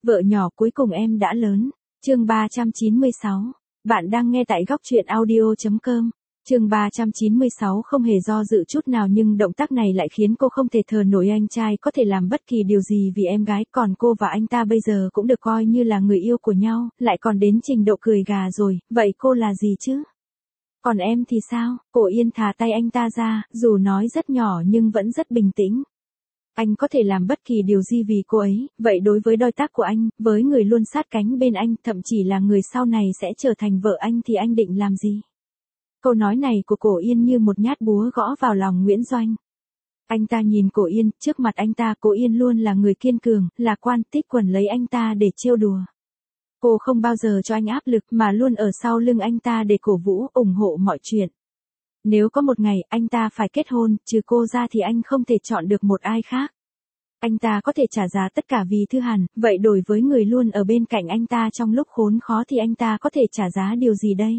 Vợ nhỏ cuối cùng em đã lớn. Chương 396. Bạn đang nghe tại góc truyện audio.com. Chương 396 không hề do dự chút nào nhưng động tác này lại khiến cô không thể thờ nổi anh trai có thể làm bất kỳ điều gì vì em gái, còn cô và anh ta bây giờ cũng được coi như là người yêu của nhau, lại còn đến trình độ cười gà rồi, vậy cô là gì chứ? Còn em thì sao? Cổ Yên thả tay anh ta ra, dù nói rất nhỏ nhưng vẫn rất bình tĩnh. Anh có thể làm bất kỳ điều gì vì cô ấy, vậy đối với đối tác của anh, với người luôn sát cánh bên anh, thậm chí là người sau này sẽ trở thành vợ anh thì anh định làm gì? Câu nói này của Cổ Yên như một nhát búa gõ vào lòng Nguyễn Doanh. Anh ta nhìn Cổ Yên, trước mặt anh ta Cổ Yên luôn là người kiên cường, lạc quan, tích quần lấy anh ta để trêu đùa. Cô không bao giờ cho anh áp lực mà luôn ở sau lưng anh ta để cổ vũ, ủng hộ mọi chuyện. Nếu có một ngày anh ta phải kết hôn, trừ cô ra thì anh không thể chọn được một ai khác. Anh ta có thể trả giá tất cả vì Thư Hàn, vậy đối với người luôn ở bên cạnh anh ta trong lúc khốn khó thì anh ta có thể trả giá điều gì đây?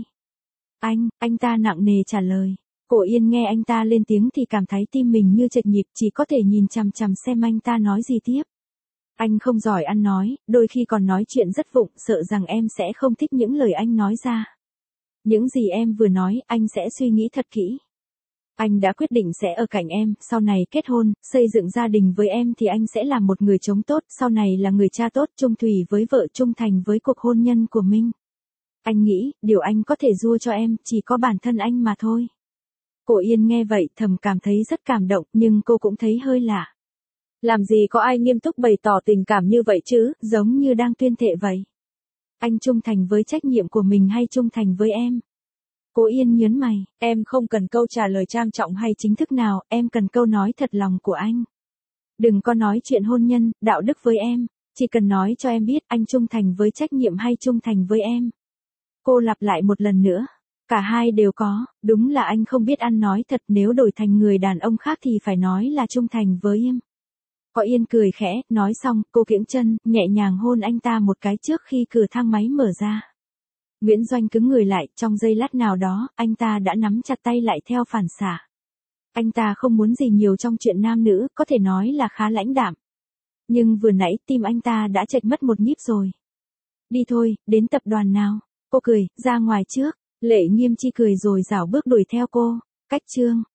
Anh ta nặng nề trả lời. Cổ Yên nghe anh ta lên tiếng thì cảm thấy tim mình như chệch nhịp, chỉ có thể nhìn chằm chằm xem anh ta nói gì tiếp. Anh không giỏi ăn nói, đôi khi còn nói chuyện rất vụng, sợ rằng em sẽ không thích những lời anh nói ra. Những gì em vừa nói, anh sẽ suy nghĩ thật kỹ. Anh đã quyết định sẽ ở cạnh em, sau này kết hôn, xây dựng gia đình với em thì anh sẽ là một người chồng tốt, sau này là người cha tốt, trung thủy với vợ, trung thành với cuộc hôn nhân của mình. Anh nghĩ, điều anh có thể dua cho em, chỉ có bản thân anh mà thôi. Cổ Yên nghe vậy thầm cảm thấy rất cảm động, nhưng cô cũng thấy hơi lạ. Làm gì có ai nghiêm túc bày tỏ tình cảm như vậy chứ, giống như đang tuyên thệ vậy. Anh trung thành với trách nhiệm của mình hay trung thành với em? Cổ Yên nhớn mày, em không cần câu trả lời trang trọng hay chính thức nào, em cần câu nói thật lòng của anh. Đừng có nói chuyện hôn nhân, đạo đức với em, chỉ cần nói cho em biết anh trung thành với trách nhiệm hay trung thành với em. Cô lặp lại một lần nữa. Cả hai đều có, đúng là anh không biết ăn nói thật, nếu đổi thành người đàn ông khác thì phải nói là trung thành với em. Cổ Yên cười khẽ, nói xong, cô kiễng chân, nhẹ nhàng hôn anh ta một cái trước khi cửa thang máy mở ra. Nguyễn Doanh cứng người lại, trong giây lát nào đó, anh ta đã nắm chặt tay lại theo phản xạ. Anh ta không muốn gì nhiều trong chuyện nam nữ, có thể nói là khá lãnh đạm. Nhưng vừa nãy tim anh ta đã chệch mất một nhịp rồi. Đi thôi, đến tập đoàn nào. Cô cười, ra ngoài trước. Lệ Nghiêm Chi cười rồi rảo bước đuổi theo cô. Cách chương